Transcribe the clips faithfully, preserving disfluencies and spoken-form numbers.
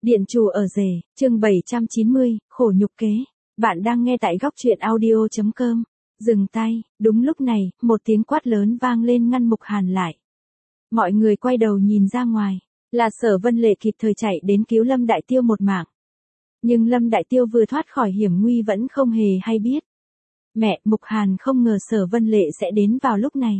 Điện chủ ở rể, chương bảy trăm chín mươi, khổ nhục kế. Bạn đang nghe tại góc truyện audio chấm com. Dừng tay, đúng lúc này, một tiếng quát lớn vang lên ngăn Mục Hàn lại. Mọi người quay đầu nhìn ra ngoài, là Sở Vân Lệ kịp thời chạy đến cứu Lâm Đại Tiêu một mạng. Nhưng Lâm Đại Tiêu vừa thoát khỏi hiểm nguy vẫn không hề hay biết. Mẹ, Mục Hàn không ngờ Sở Vân Lệ sẽ đến vào lúc này.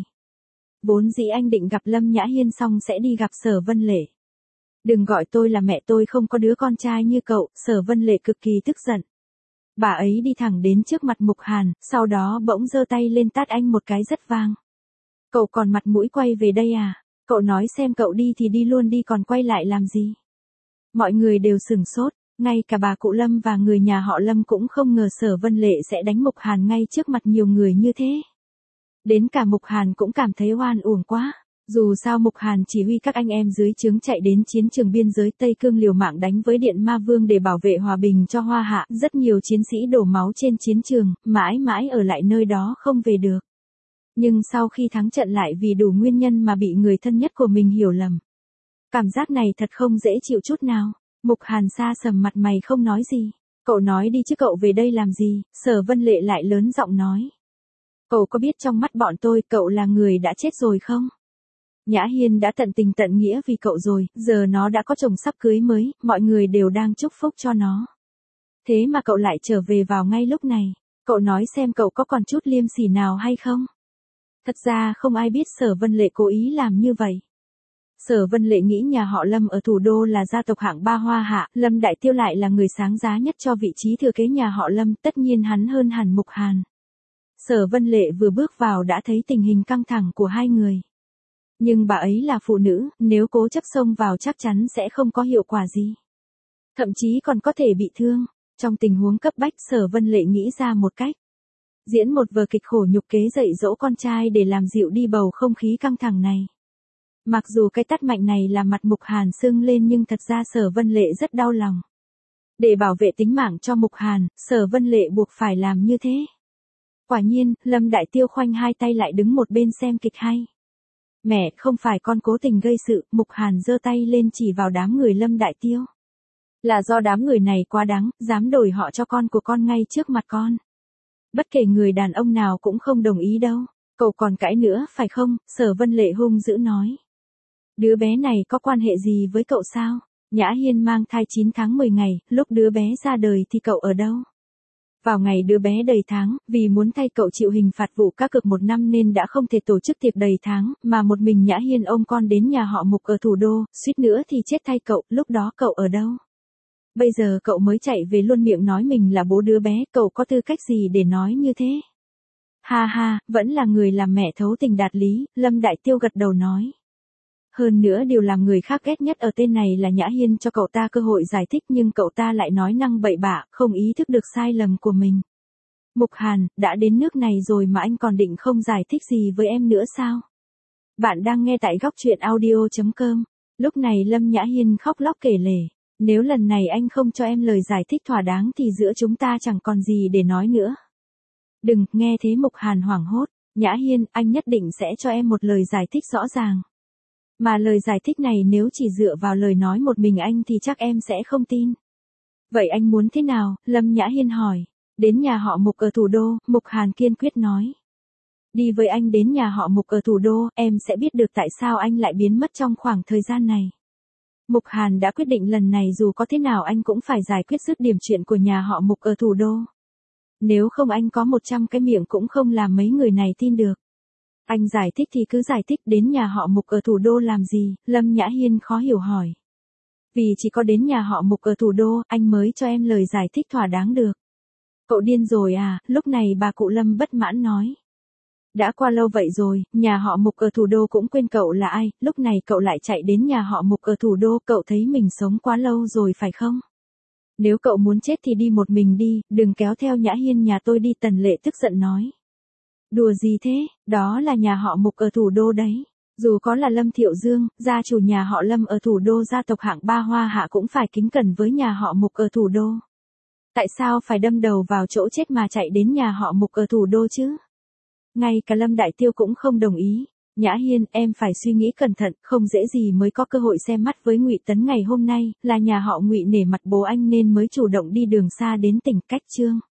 Vốn dĩ anh định gặp Lâm Nhã Hiên xong sẽ đi gặp Sở Vân Lệ. Đừng gọi tôi là mẹ, tôi không có đứa con trai như cậu, Sở Vân Lệ cực kỳ tức giận. Bà ấy đi thẳng đến trước mặt Mục Hàn, sau đó bỗng giơ tay lên tát anh một cái rất vang. Cậu còn mặt mũi quay về đây à? Cậu nói xem, cậu đi thì đi luôn đi, còn quay lại làm gì? Mọi người đều sửng sốt, ngay cả bà cụ Lâm và người nhà họ Lâm cũng không ngờ Sở Vân Lệ sẽ đánh Mục Hàn ngay trước mặt nhiều người như thế. Đến cả Mục Hàn cũng cảm thấy oan uổng quá. Dù sao Mục Hàn chỉ huy các anh em dưới trướng chạy đến chiến trường biên giới Tây Cương liều mạng đánh với Điện Ma Vương để bảo vệ hòa bình cho Hoa Hạ. Rất nhiều chiến sĩ đổ máu trên chiến trường, mãi mãi ở lại nơi đó không về được. Nhưng sau khi thắng trận lại vì đủ nguyên nhân mà bị người thân nhất của mình hiểu lầm. Cảm giác này thật không dễ chịu chút nào. Mục Hàn xa sầm mặt mày không nói gì. Cậu nói đi chứ cậu về đây làm gì? Sở Vân Lệ lại lớn giọng nói. Cậu có biết trong mắt bọn tôi cậu là người đã chết rồi không? Nhã Hiên đã tận tình tận nghĩa vì cậu rồi, giờ nó đã có chồng sắp cưới mới, mọi người đều đang chúc phúc cho nó. Thế mà cậu lại trở về vào ngay lúc này, cậu nói xem cậu có còn chút liêm sỉ nào hay không? Thật ra không ai biết Sở Vân Lệ cố ý làm như vậy. Sở Vân Lệ nghĩ nhà họ Lâm ở thủ đô là gia tộc hạng ba Hoa Hạ, Lâm Đại Tiêu lại là người sáng giá nhất cho vị trí thừa kế nhà họ Lâm, tất nhiên hắn hơn hẳn Mục Hàn. Sở Vân Lệ vừa bước vào đã thấy tình hình căng thẳng của hai người. Nhưng bà ấy là phụ nữ, nếu cố chấp xông vào chắc chắn sẽ không có hiệu quả gì. Thậm chí còn có thể bị thương. Trong tình huống cấp bách, Sở Vân Lệ nghĩ ra một cách. Diễn một vở kịch khổ nhục kế dạy dỗ con trai để làm dịu đi bầu không khí căng thẳng này. Mặc dù cái tát mạnh này làm mặt Mục Hàn sưng lên nhưng thật ra Sở Vân Lệ rất đau lòng. Để bảo vệ tính mạng cho Mục Hàn, Sở Vân Lệ buộc phải làm như thế. Quả nhiên, Lâm Đại Tiêu khoanh hai tay lại đứng một bên xem kịch hay. Mẹ, không phải con cố tình gây sự, Mục Hàn giơ tay lên chỉ vào đám người Lâm Đại Tiêu. Là do đám người này quá đáng, dám đổi họ cho con của con ngay trước mặt con. Bất kể người đàn ông nào cũng không đồng ý đâu. Cậu còn cãi nữa phải không? Sở Vân Lệ hung dữ nói. Đứa bé này có quan hệ gì với cậu sao? Nhã Hiên mang thai chín tháng mười ngày, lúc đứa bé ra đời thì cậu ở đâu? Vào ngày đứa bé đầy tháng, vì muốn thay cậu chịu hình phạt vụ cá cược một năm nên đã không thể tổ chức tiệc đầy tháng, mà một mình Nhã Hiên ôm con đến nhà họ Mục ở thủ đô, suýt nữa thì chết thay cậu, lúc đó cậu ở đâu? Bây giờ cậu mới chạy về luôn miệng nói mình là bố đứa bé, cậu có tư cách gì để nói như thế? Ha ha, vẫn là người làm mẹ thấu tình đạt lý, Lâm Đại Tiêu gật đầu nói. Hơn nữa điều làm người khác ghét nhất ở tên này là Nhã Hiên cho cậu ta cơ hội giải thích nhưng cậu ta lại nói năng bậy bạ, không ý thức được sai lầm của mình. Mục Hàn, đã đến nước này rồi mà anh còn định không giải thích gì với em nữa sao? Bạn đang nghe tại góc truyện audio chấm com. Lúc này Lâm Nhã Hiên khóc lóc kể lể. Nếu lần này anh không cho em lời giải thích thỏa đáng thì giữa chúng ta chẳng còn gì để nói nữa. Đừng, nghe thế Mục Hàn hoảng hốt. Nhã Hiên, anh nhất định sẽ cho em một lời giải thích rõ ràng. Mà lời giải thích này nếu chỉ dựa vào lời nói một mình anh thì chắc em sẽ không tin. Vậy anh muốn thế nào? Lâm Nhã Hiên hỏi. Đến nhà họ Mục ở thủ đô, Mục Hàn kiên quyết nói. Đi với anh đến nhà họ Mục ở thủ đô, em sẽ biết được tại sao anh lại biến mất trong khoảng thời gian này. Mục Hàn đã quyết định lần này dù có thế nào anh cũng phải giải quyết dứt điểm chuyện của nhà họ Mục ở thủ đô. Nếu không anh có một trăm cái miệng cũng không làm mấy người này tin được. Anh giải thích thì cứ giải thích, đến nhà họ Mục ở thủ đô làm gì? Lâm Nhã Hiên khó hiểu hỏi. Vì chỉ có đến nhà họ Mục ở thủ đô, anh mới cho em lời giải thích thỏa đáng được. Cậu điên rồi à? Lúc này bà cụ Lâm bất mãn nói. Đã qua lâu vậy rồi, nhà họ Mục ở thủ đô cũng quên cậu là ai, lúc này cậu lại chạy đến nhà họ Mục ở thủ đô, cậu thấy mình sống quá lâu rồi phải không? Nếu cậu muốn chết thì đi một mình đi, đừng kéo theo Nhã Hiên nhà tôi đi, Tần Lệ tức giận nói. Đùa gì thế, đó là nhà họ Mục ở thủ đô đấy. Dù có là Lâm Thiệu Dương, gia chủ nhà họ Lâm ở thủ đô gia tộc hạng ba Hoa Hạ cũng phải kính cẩn với nhà họ Mục ở thủ đô. Tại sao phải đâm đầu vào chỗ chết mà chạy đến nhà họ Mục ở thủ đô chứ? Ngay cả Lâm Đại Tiêu cũng không đồng ý. Nhã Hiên, em phải suy nghĩ cẩn thận, không dễ gì mới có cơ hội xem mắt với Ngụy Tấn ngày hôm nay, là nhà họ Ngụy nể mặt bố anh nên mới chủ động đi đường xa đến tỉnh cách Trương.